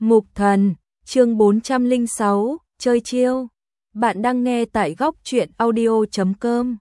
Mục Thần, chương 406, chơi chiêu. Bạn đang nghe tại góc truyện audio.com.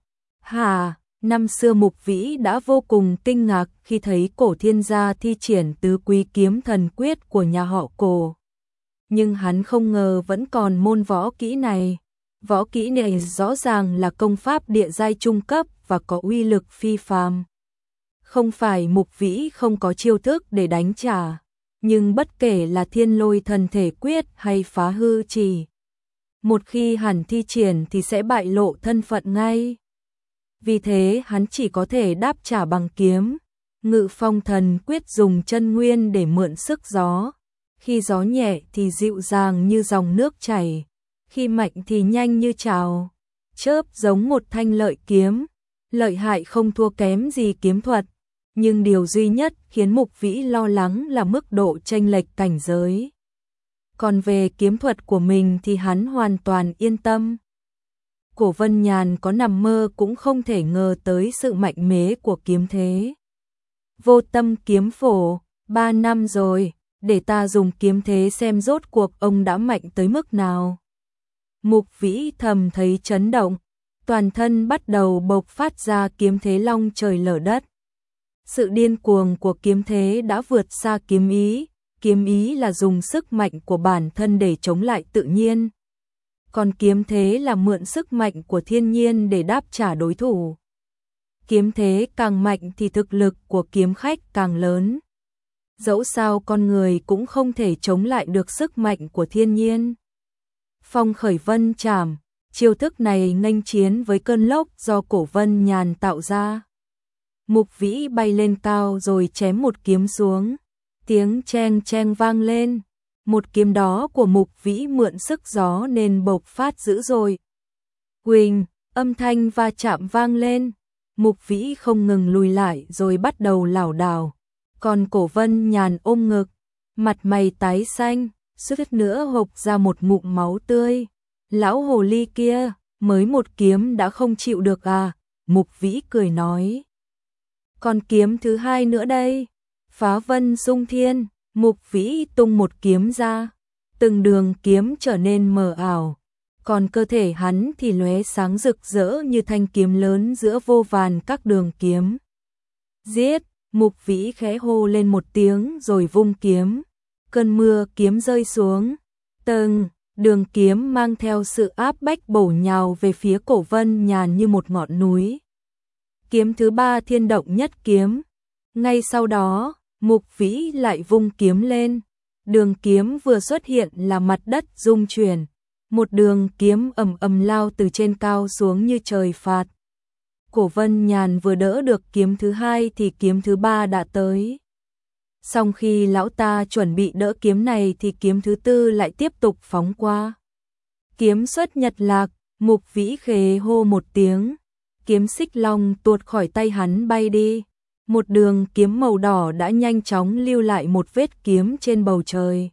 Năm xưa Mục Vĩ đã vô cùng kinh ngạc khi thấy Cổ Thiên Gia thi triển tứ quý kiếm thần quyết của nhà họ Cổ. Nhưng hắn không ngờ vẫn còn môn võ kỹ này. Võ kỹ này rõ ràng là công pháp địa giai trung cấp và có uy lực phi phàm. Không phải Mục Vĩ không có chiêu thức để đánh trả, nhưng bất kể là Thiên Lôi Thần Thể Quyết hay Phá Hư Chỉ, một khi hắn thi triển thì sẽ bại lộ thân phận ngay. Vì thế hắn chỉ có thể đáp trả bằng kiếm. Ngự Phong Thần Quyết dùng chân nguyên để mượn sức gió, khi gió nhẹ thì dịu dàng như dòng nước chảy, khi mạnh thì nhanh như trào chớp, giống một thanh lợi kiếm, lợi hại không thua kém gì kiếm thuật. Nhưng điều duy nhất khiến Mục Vĩ lo lắng là mức độ chênh lệch cảnh giới. Còn về kiếm thuật của mình thì hắn hoàn toàn yên tâm. Cổ Vân Nhàn có nằm mơ cũng không thể ngờ tới sự mạnh mẽ của kiếm thế. Vô Tâm kiếm phổ, 3 năm rồi, để ta dùng kiếm thế xem rốt cuộc ông đã mạnh tới mức nào. Mục Vĩ thầm thấy chấn động, toàn thân bắt đầu bộc phát ra kiếm thế long trời lở đất. Sự điên cuồng của kiếm thế đã vượt xa kiếm ý là dùng sức mạnh của bản thân để chống lại tự nhiên. Còn kiếm thế là mượn sức mạnh của thiên nhiên để đáp trả đối thủ. Kiếm thế càng mạnh thì thực lực của kiếm khách càng lớn. Dẫu sao con người cũng không thể chống lại được sức mạnh của thiên nhiên. Phong khởi vân trảm, chiêu thức này nghênh chiến với cơn lốc do Cổ Vân Nhàn tạo ra. Mục Vĩ bay lên cao rồi chém một kiếm xuống. Tiếng cheng cheng vang lên. Một kiếm đó của Mục Vĩ mượn sức gió nên bộc phát dữ dội. Huỳnh, âm thanh va chạm vang lên. Mục Vĩ không ngừng lùi lại rồi bắt đầu lảo đảo. Còn Cổ Vân Nhàn ôm ngực, mặt mày tái xanh, suýt nữa hộc ra một ngụm máu tươi. Lão hồ ly kia, mới một kiếm đã không chịu được à? Mục Vĩ cười nói. Còn kiếm thứ hai nữa đây. Phá vân xung thiên, Mục Vĩ tung một kiếm ra. Từng đường kiếm trở nên mờ ảo. Còn cơ thể hắn thì lóe sáng rực rỡ như thanh kiếm lớn giữa vô vàn các đường kiếm. Giết, Mục Vĩ khẽ hô lên một tiếng rồi vung kiếm. Cơn mưa kiếm rơi xuống. Từng đường kiếm mang theo sự áp bách bổ nhào về phía Cổ Vân Nhàn như một ngọn núi. Kiếm thứ ba thiên động nhất kiếm. Ngay sau đó, Mục Vĩ lại vung kiếm lên. Đường kiếm vừa xuất hiện là mặt đất rung chuyển. Một đường kiếm ầm ầm lao từ trên cao xuống như trời phạt. Cổ Vân Nhàn vừa đỡ được kiếm thứ hai thì kiếm thứ ba đã tới. Song khi lão ta chuẩn bị đỡ kiếm này thì kiếm thứ tư lại tiếp tục phóng qua. Kiếm xuất nhật lạc, Mục Vĩ khề hô một tiếng. Kiếm xích long tuột khỏi tay hắn bay đi. Một đường kiếm màu đỏ đã nhanh chóng lưu lại một vết kiếm trên bầu trời.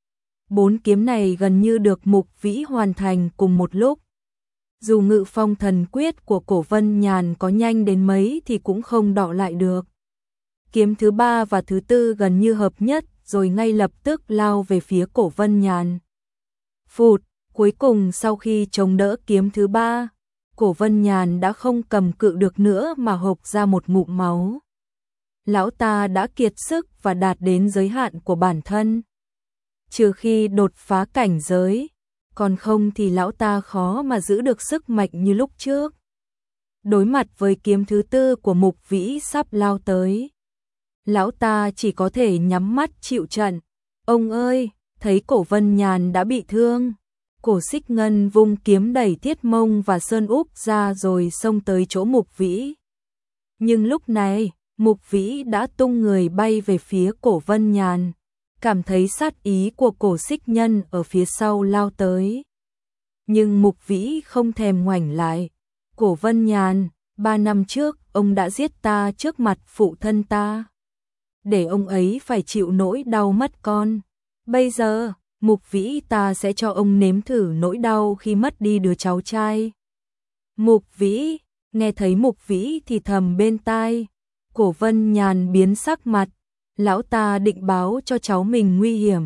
4 kiếm này gần như được Mục Vĩ hoàn thành cùng một lúc. Dù Ngự Phong Thần Quyết của Cổ Vân Nhàn có nhanh đến mấy thì cũng không đọ lại được. Kiếm thứ ba và thứ tư gần như hợp nhất rồi ngay lập tức lao về phía Cổ Vân Nhàn. Phụt, cuối cùng sau khi chống đỡ kiếm thứ ba, Cổ Vân Nhàn đã không cầm cự được nữa mà hộc ra một ngụm máu. Lão ta đã kiệt sức và đạt đến giới hạn của bản thân. Trừ khi đột phá cảnh giới, còn không thì lão ta khó mà giữ được sức mạnh như lúc trước. Đối mặt với kiếm thứ tư của Mục Vĩ sắp lao tới, lão ta chỉ có thể nhắm mắt chịu trận. Ông ơi, thấy Cổ Vân Nhàn đã bị thương, Cổ Xích Ngân vung kiếm đẩy Thiết Mông và Sơn Úc ra rồi xông tới chỗ Mục Vĩ. Nhưng lúc này, Mục Vĩ đã tung người bay về phía Cổ Vân Nhàn, cảm thấy sát ý của Cổ Xích Nhân ở phía sau lao tới. Nhưng Mục Vĩ không thèm ngoảnh lại. Cổ Vân Nhàn, 3 năm trước ông đã giết ta trước mặt phụ thân ta, để ông ấy phải chịu nỗi đau mất con. Bây giờ, Mục Vĩ ta sẽ cho ông nếm thử nỗi đau khi mất đi đứa cháu trai. Mục Vĩ, nghe thấy Mục Vĩ thì thầm bên tai, Cổ Vân Nhàn biến sắc mặt. Lão ta định báo cho cháu mình nguy hiểm,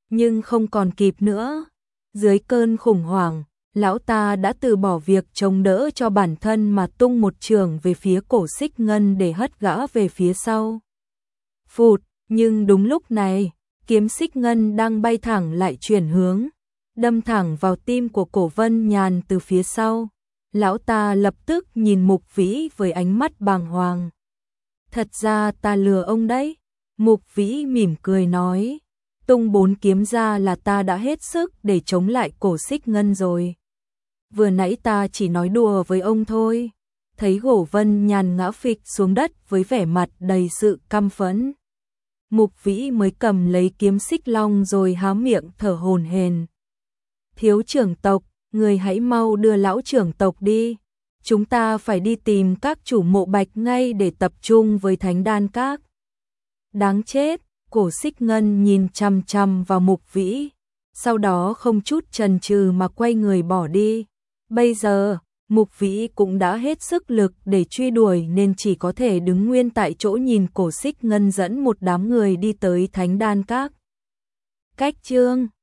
Nhưng không còn kịp nữa. Dưới cơn khủng hoảng, lão ta đã từ bỏ việc chống đỡ cho bản thân mà tung một chưởng về phía cổ Xích Ngân để hất gã về phía sau. Phụt, nhưng đúng lúc này, kiếm Xích Ngân đang bay thẳng lại chuyển hướng, đâm thẳng vào tim của Cổ Vân Nhàn từ phía sau. Lão ta lập tức nhìn Mục Vĩ với ánh mắt bàng hoàng. Thật ra ta lừa ông đấy. Mục Vĩ mỉm cười nói. Tung 4 kiếm ra là ta đã hết sức để chống lại cổ Xích Ngân rồi. Vừa nãy ta chỉ nói đùa với ông thôi. Thấy Cổ Vân Nhàn ngã phịch xuống đất với vẻ mặt đầy sự căm phẫn. Mục Vĩ mới cầm lấy kiếm xích long rồi há miệng thở hổn hển. Thiếu trưởng tộc, người hãy mau đưa lão trưởng tộc đi. Chúng ta phải đi tìm các chủ mộ bạch ngay để tập trung với Thánh Đan Các. Đáng chết, cổ Xích Ngân nhìn chằm chằm vào Mục Vĩ, sau đó không chút chần chừ mà quay người bỏ đi. Bây giờ, Mục Vĩ cũng đã hết sức lực để truy đuổi nên chỉ có thể đứng nguyên tại chỗ nhìn cổ Xích Ngân dẫn một đám người đi tới Thánh Đan Các. Cách chương